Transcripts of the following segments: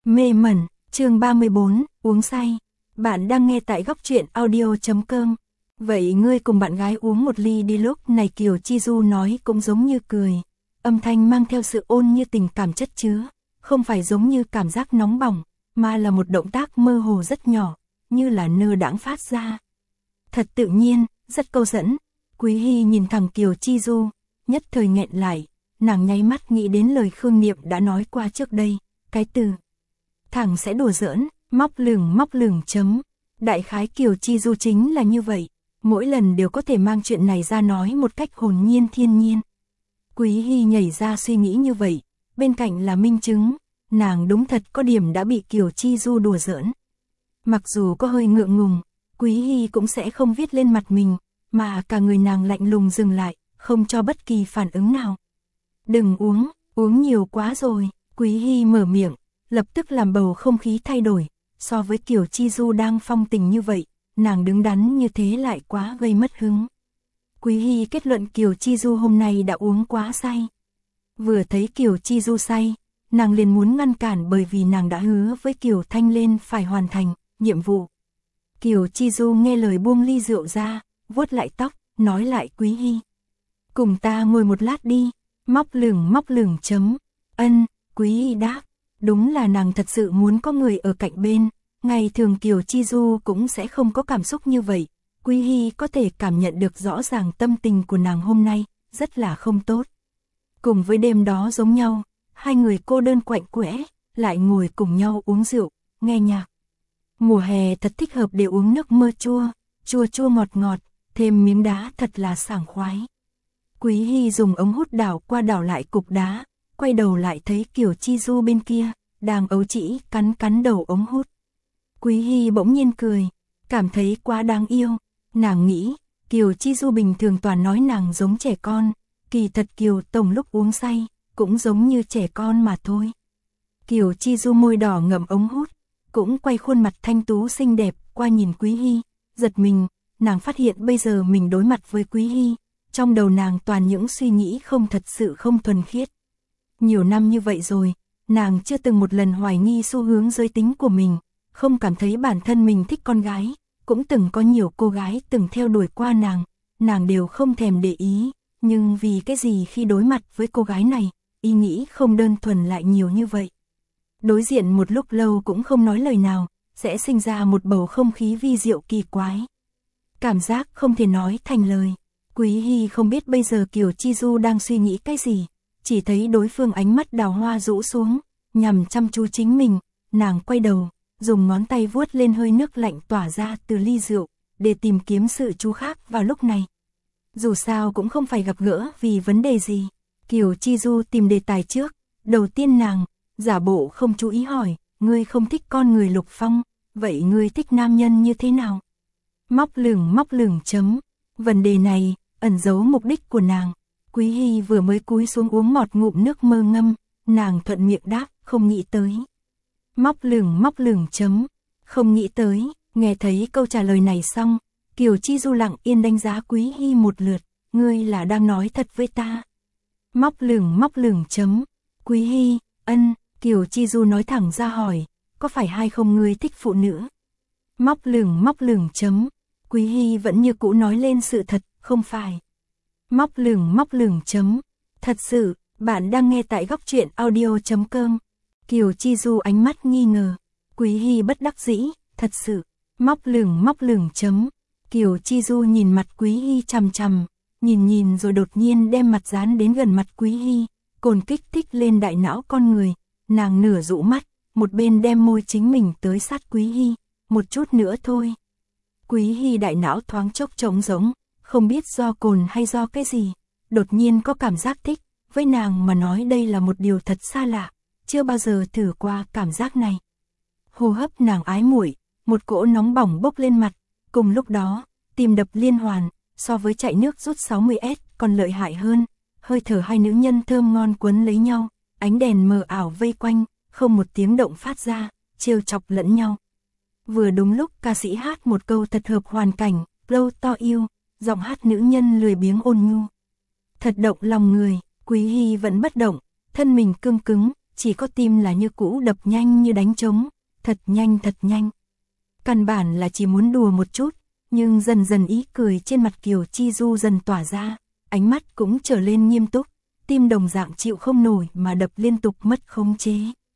Mê mẩn, chương 34, uống say. Bạn đang nghe tại góc truyện audio.com. Vậy ngươi cùng bạn gái uống một ly đi, lúc này Kiều Chi Du nói cũng giống như cười. Âm thanh mang theo sự ôn như tình cảm chất chứa, không phải giống như cảm giác nóng bỏng, mà là một động tác mơ hồ rất nhỏ, như là nơ đãng phát ra. Thật tự nhiên, rất câu dẫn. Quý Hy nhìn thẳng Kiều Chi Du, nhất thời nghẹn lại, nàng nháy mắt nghĩ đến lời Khương Niệm đã nói qua trước đây, cái từ thẳng sẽ đùa giỡn, móc lửng chấm. Đại khái Kiều Chi Du chính là như vậy, mỗi lần đều có thể mang chuyện này ra nói một cách hồn nhiên thiên nhiên. Quý Hy nhảy ra suy nghĩ như vậy, bên cạnh là minh chứng, nàng đúng thật có điểm đã bị Kiều Chi Du đùa giỡn. Mặc dù có hơi ngượng ngùng, Quý Hy cũng sẽ không viết lên mặt mình, mà cả người nàng lạnh lùng dừng lại, không cho bất kỳ phản ứng nào. Đừng uống, uống nhiều quá rồi. Quý Hy mở miệng, lập tức làm bầu không khí thay đổi. So với Kiều Chi Du đang phong tình như vậy, nàng đứng đắn như thế lại quá gây mất hứng. Quý Hy kết luận Kiều Chi Du hôm nay đã uống quá say. Vừa thấy Kiều Chi Du say, nàng liền muốn ngăn cản, bởi vì nàng đã hứa với Kiều Thanh Lên phải hoàn thành nhiệm vụ. Kiều Chi Du nghe lời buông ly rượu ra, vuốt lại tóc, nói lại Quý Hy: cùng ta ngồi một lát đi. Móc lửng chấm. Ân. Quý Hy đáp. Đúng là nàng thật sự muốn có người ở cạnh bên. Ngày thường Kiều Chi Du cũng sẽ không có cảm xúc như vậy. Quý Hy có thể cảm nhận được rõ ràng tâm tình của nàng hôm nay rất là không tốt. Cùng với đêm đó giống nhau, hai người cô đơn quạnh quẽ, lại ngồi cùng nhau uống rượu, nghe nhạc. Mùa hè thật thích hợp để uống nước mơ chua, chua ngọt, thêm miếng đá thật là sảng khoái. Quý Hy dùng ống hút đảo qua đảo lại cục đá, quay đầu lại thấy Kiều Chi Du bên kia, đang ấu trĩ cắn đầu ống hút. Quý Hy bỗng nhiên cười, cảm thấy quá đáng yêu. Nàng nghĩ, Kiều Chi Du bình thường toàn nói nàng giống trẻ con, kỳ thật Kiều Tổng lúc uống say, cũng giống như trẻ con mà thôi. Kiều Chi Du môi đỏ ngậm ống hút, cũng quay khuôn mặt thanh tú xinh đẹp qua nhìn Quý Hy, giật mình, nàng phát hiện bây giờ mình đối mặt với Quý Hy, trong đầu nàng toàn những suy nghĩ thật sự không thuần khiết. Nhiều năm như vậy rồi, nàng chưa từng một lần hoài nghi xu hướng giới tính của mình, không cảm thấy bản thân mình thích con gái, cũng từng có nhiều cô gái từng theo đuổi qua nàng đều không thèm để ý, nhưng vì cái gì khi đối mặt với cô gái này, ý nghĩ không đơn thuần lại nhiều như vậy. Đối diện một lúc lâu cũng không nói lời nào, sẽ sinh ra một bầu không khí vi diệu kỳ quái. Cảm giác không thể nói thành lời. Quý Hy không biết bây giờ Kiều Chi Du đang suy nghĩ cái gì, chỉ thấy đối phương ánh mắt đào hoa rũ xuống, nhằm chăm chú chính mình, nàng quay đầu, dùng ngón tay vuốt lên hơi nước lạnh tỏa ra từ ly rượu, để tìm kiếm sự chú khác vào lúc này. Dù sao cũng không phải gặp gỡ vì vấn đề gì. Kiều Chi Du tìm đề tài trước, đầu tiên nàng, giả bộ không chú ý hỏi, ngươi không thích con người Lục Phong, vậy ngươi thích nam nhân như thế nào? Móc lửng chấm. Vấn đề này ẩn giấu mục đích của nàng. Quý Hy vừa mới cúi xuống uống một ngụm nước mơ ngâm, nàng thuận miệng đáp, không nghĩ tới. Móc lửng chấm. Không nghĩ tới. Nghe thấy câu trả lời này xong, Kiều Chi Du lặng yên đánh giá Quý Hy một lượt, ngươi là đang nói thật với ta? Móc lửng chấm. Quý Hy, ân. Kiều Chi Du nói thẳng ra hỏi, có phải hay không ngươi thích phụ nữ? Móc lửng chấm. Quý Hy vẫn như cũ nói lên sự thật, không phải. Móc lửng chấm. Thật sự, bạn đang nghe tại góc truyện audio.com. Kiều Chi Du ánh mắt nghi ngờ. Quý Hy bất đắc dĩ, thật sự. Móc lửng chấm. Kiều Chi Du nhìn mặt Quý Hy chằm, nhìn rồi đột nhiên đem mặt dán đến gần mặt Quý Hy, cồn kích thích lên đại não con người. Nàng nửa dụ mắt, một bên đem môi chính mình tới sát Quý Hy, một chút nữa thôi. Quý Hy đại não thoáng chốc trống rỗng, không biết do cồn hay do cái gì, đột nhiên có cảm giác thích, với nàng mà nói đây là một điều thật xa lạ, chưa bao giờ thử qua cảm giác này. Hô hấp nàng ái muội, một cỗ nóng bỏng bốc lên mặt, cùng lúc đó, tim đập liên hoàn, so với chạy nước rút 60S còn lợi hại hơn, hơi thở hai nữ nhân thơm ngon quấn lấy nhau, ánh đèn mờ ảo vây quanh, không một tiếng động phát ra, trêu chọc lẫn nhau. Vừa đúng lúc ca sĩ hát một câu thật hợp hoàn cảnh, lâu to yêu, giọng hát nữ nhân lười biếng ôn nhu. Thật động lòng người. Quý Hy vẫn bất động, thân mình cương cứng, chỉ có tim là như cũ đập nhanh như đánh trống, thật nhanh thật nhanh. Căn bản là chỉ muốn đùa một chút, nhưng dần dần ý cười trên mặt Kiều Chi Du dần tỏa ra, ánh mắt cũng trở lên nghiêm túc, tim đồng dạng chịu không nổi mà đập liên tục mất khống chế.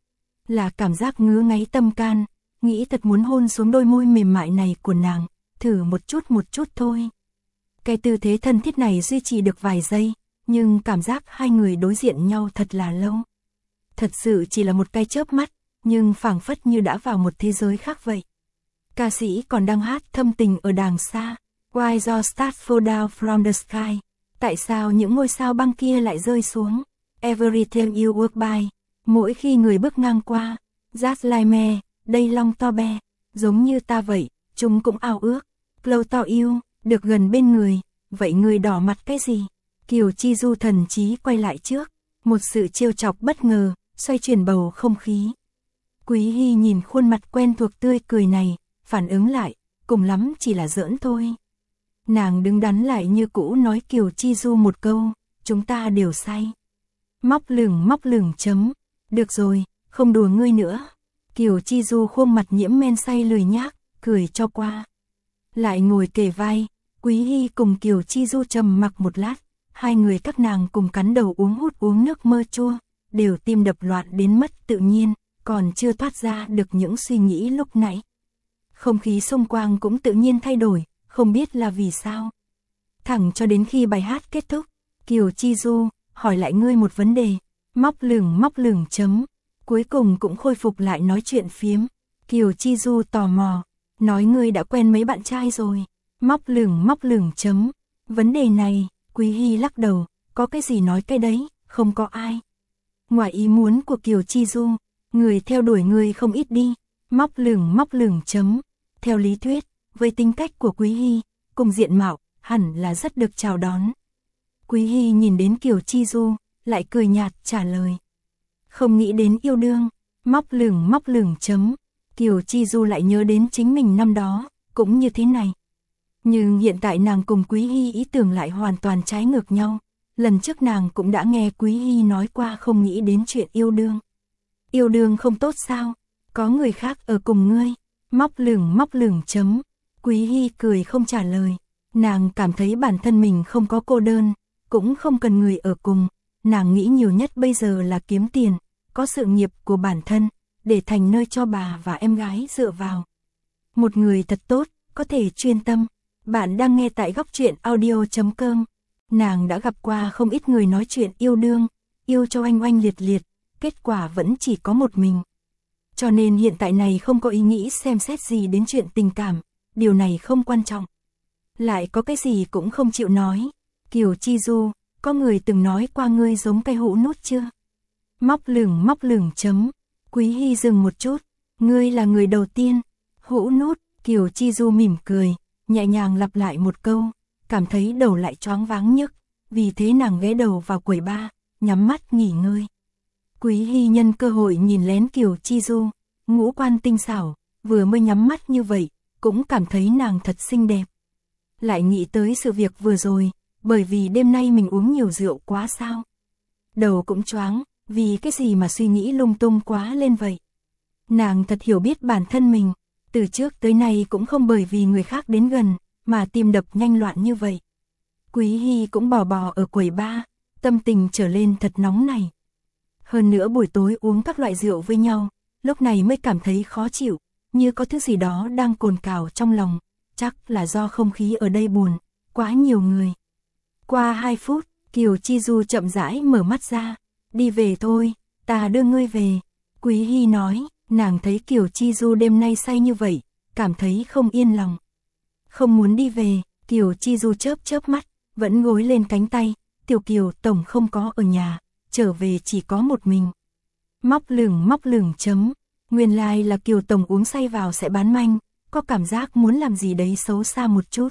Là cảm giác ngứa ngáy tâm can, nghĩ thật muốn hôn xuống đôi môi mềm mại này của nàng, thử một chút thôi. Cái tư thế thân thiết này duy trì được vài giây, nhưng cảm giác hai người đối diện nhau thật là lâu. Thật sự chỉ là một cái chớp mắt, nhưng phảng phất như đã vào một thế giới khác vậy. Ca sĩ còn đang hát thâm tình ở đàng xa, Why the stars fall down from the sky? Tại sao những ngôi sao băng kia lại rơi xuống? Every time you walk by, mỗi khi người bước ngang qua, just like me, đây long to be, giống như ta vậy, chúng cũng ao ước. Close to you, được gần bên người, vậy người đỏ mặt cái gì? Kiều Chi Du thần trí quay lại trước, một sự trêu chọc bất ngờ, xoay chuyển bầu không khí. Quý Hy nhìn khuôn mặt quen thuộc tươi cười này, phản ứng lại, cùng lắm chỉ là giỡn thôi. Nàng đứng đắn lại như cũ nói Kiều Chi Du một câu, chúng ta đều say. Móc lửng chấm, được rồi, không đùa ngươi nữa. Kiều Chi Du khuôn mặt nhiễm men say lười nhác, cười cho qua. Lại ngồi kề vai, Quý Hy cùng Kiều Chi Du trầm mặc một lát, hai người các nàng cùng cắn đầu uống nước mơ chua, đều tim đập loạn đến mất tự nhiên, còn chưa thoát ra được những suy nghĩ lúc nãy. Không khí xung quanh cũng tự nhiên thay đổi, không biết là vì sao. Thẳng cho đến khi bài hát kết thúc, Kiều Chi Du hỏi lại ngươi một vấn đề, móc lửng chấm, cuối cùng cũng khôi phục lại nói chuyện phiếm. Kiều Chi Du tò mò, nói ngươi đã quen mấy bạn trai rồi, móc lửng chấm, vấn đề này, Quý Hy lắc đầu, có cái gì nói cái đấy, không có ai. Ngoài ý muốn của Kiều Chi Du, người theo đuổi người không ít đi, móc lửng chấm, theo lý thuyết, với tính cách của Quý Hy, cùng diện mạo, hẳn là rất được chào đón. Quý Hy nhìn đến Kiều Chi Du, lại cười nhạt trả lời. Không nghĩ đến yêu đương, móc lửng chấm, Kiều Chi Du lại nhớ đến chính mình năm đó, cũng như thế này. Nhưng hiện tại nàng cùng Quý Hy ý tưởng lại hoàn toàn trái ngược nhau. Lần trước nàng cũng đã nghe Quý Hy nói qua không nghĩ đến chuyện yêu đương. Yêu đương không tốt sao? Có người khác ở cùng ngươi. Móc lửng chấm. Quý Hy cười không trả lời. Nàng cảm thấy bản thân mình không có cô đơn, cũng không cần người ở cùng. Nàng nghĩ nhiều nhất bây giờ là kiếm tiền, có sự nghiệp của bản thân, để thành nơi cho bà và em gái dựa vào. Một người thật tốt, có thể chuyên tâm. Bạn đang nghe tại góc truyện audio.com. Nàng đã gặp qua không ít người nói chuyện yêu đương, yêu cho oanh liệt liệt, kết quả vẫn chỉ có một mình. Cho nên hiện tại này không có ý nghĩ xem xét gì đến chuyện tình cảm, điều này không quan trọng. Lại có cái gì cũng không chịu nói. Kiều Chi Du, có người từng nói qua ngươi giống cây hũ nút chưa? Móc lửng chấm. Quý Hy dừng một chút, ngươi là người đầu tiên. Hũ nút, Kiều Chi Du mỉm cười, nhẹ nhàng lặp lại một câu, cảm thấy đầu lại choáng váng nhức, vì thế nàng ghé đầu vào quầy bar, nhắm mắt nghỉ ngơi. Quý Hy nhân cơ hội nhìn lén Kiều Chi Du, ngũ quan tinh xảo, vừa mới nhắm mắt như vậy, cũng cảm thấy nàng thật xinh đẹp. Lại nghĩ tới sự việc vừa rồi, bởi vì đêm nay mình uống nhiều rượu quá sao. Đầu cũng choáng, vì cái gì mà suy nghĩ lung tung quá lên vậy. Nàng thật hiểu biết bản thân mình, từ trước tới nay cũng không bởi vì người khác đến gần, mà tim đập nhanh loạn như vậy. Quý Hy cũng bò ở quầy bar, tâm tình trở lên thật nóng này. Hơn nữa buổi tối uống các loại rượu với nhau, lúc này mới cảm thấy khó chịu, như có thứ gì đó đang cồn cào trong lòng, chắc là do không khí ở đây buồn, quá nhiều người. Qua 2 phút, Kiều Chi Du chậm rãi mở mắt ra, đi về thôi, ta đưa ngươi về. Quý Hy nói, nàng thấy Kiều Chi Du đêm nay say như vậy, cảm thấy không yên lòng. Không muốn đi về, Kiều Chi Du chớp mắt, vẫn gối lên cánh tay, Tiểu Kiều tổng không có ở nhà, trở về chỉ có một mình. Móc lửng chấm, nguyên lai là Kiều tổng uống say vào sẽ bán manh, có cảm giác muốn làm gì đấy xấu xa một chút.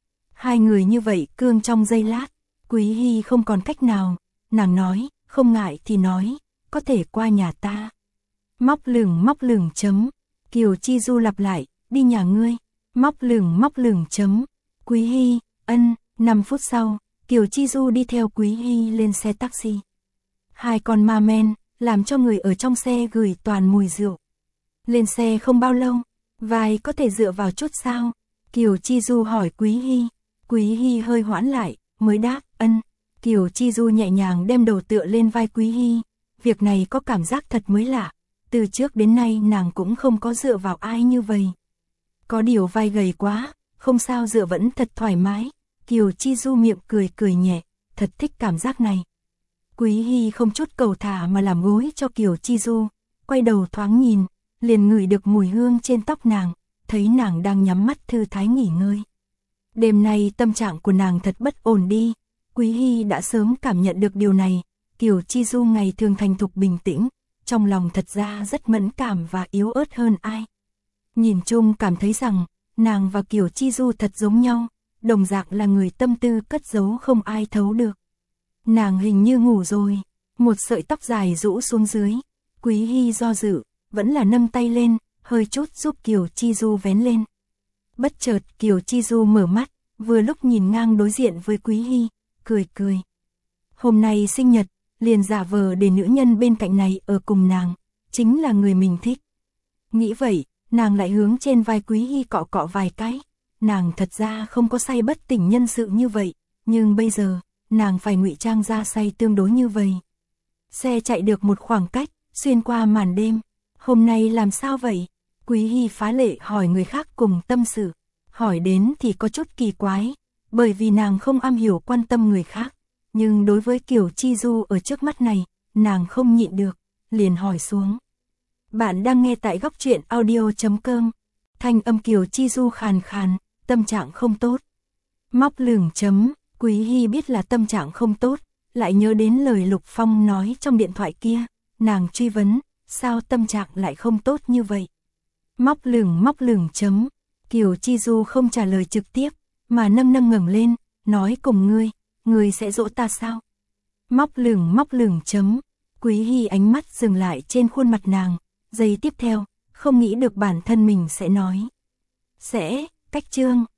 Hai người như vậy cương trong giây lát, Quý Hy không còn cách nào, nàng nói, không ngại thì nói, có thể qua nhà ta. Móc lửng chấm, Kiều Chi Du lặp lại, đi nhà ngươi. Móc lửng chấm, Quý Hy, 5 phút sau, Kiều Chi Du đi theo Quý Hy lên xe taxi. Hai con ma men, làm cho người ở trong xe gửi toàn mùi rượu. Lên xe không bao lâu, vai có thể dựa vào chút sao? Kiều Chi Du hỏi Quý Hy. Quý Hy hơi hoãn lại, mới đáp, ân. Kiều Chi Du nhẹ nhàng đem đầu tựa lên vai Quý Hy. Việc này có cảm giác thật mới lạ. Từ trước đến nay nàng cũng không có dựa vào ai như vậy. Có điều vai gầy quá, không sao dựa vẫn thật thoải mái. Kiều Chi Du miệng cười cười nhẹ, thật thích cảm giác này. Quý Hy không chút cầu thả mà làm gối cho Kiều Chi Du, quay đầu thoáng nhìn, liền ngửi được mùi hương trên tóc nàng, thấy nàng đang nhắm mắt thư thái nghỉ ngơi. Đêm nay tâm trạng của nàng thật bất ổn đi, Quý Hy đã sớm cảm nhận được điều này. Kiều Chi Du ngày thường thành thục bình tĩnh, trong lòng thật ra rất mẫn cảm và yếu ớt hơn ai. Nhìn chung cảm thấy rằng, nàng và Kiều Chi Du thật giống nhau, đồng dạng là người tâm tư cất giấu không ai thấu được. Nàng hình như ngủ rồi, một sợi tóc dài rũ xuống dưới, Quý Hy do dự, vẫn là nâng tay lên, hơi chút giúp Kiều Chi Du vén lên. Bất chợt Kiều Chi Du mở mắt, vừa lúc nhìn ngang đối diện với Quý Hy, cười cười. Hôm nay sinh nhật, liền giả vờ để nữ nhân bên cạnh này ở cùng nàng, chính là người mình thích. Nghĩ vậy, nàng lại hướng trên vai Quý Hy cọ cọ vài cái. Nàng thật ra không có say bất tỉnh nhân sự như vậy, nhưng bây giờ, nàng phải ngụy trang ra say tương đối như vậy. Xe chạy được một khoảng cách, xuyên qua màn đêm. Hôm nay làm sao vậy? Quý Hy phá lệ hỏi người khác cùng tâm sự. Hỏi đến thì có chút kỳ quái, bởi vì nàng không am hiểu quan tâm người khác. Nhưng đối với Kiều Chi Du ở trước mắt này, nàng không nhịn được, liền hỏi xuống. Bạn đang nghe tại góc truyện audio.com. Thanh âm Kiều Chi Du khàn khàn, tâm trạng không tốt. Móc lửng chấm, Quý Hy biết là tâm trạng không tốt, lại nhớ đến lời Lục Phong nói trong điện thoại kia, nàng truy vấn, sao tâm trạng lại không tốt như vậy? Móc lửng chấm, Kiều Chi Du không trả lời trực tiếp, mà nâng ngẩng lên, nói cùng ngươi sẽ dỗ ta sao? Móc lửng chấm, Quý Hy ánh mắt dừng lại trên khuôn mặt nàng, giây tiếp theo, không nghĩ được bản thân mình sẽ nói. Sẽ, cách chương.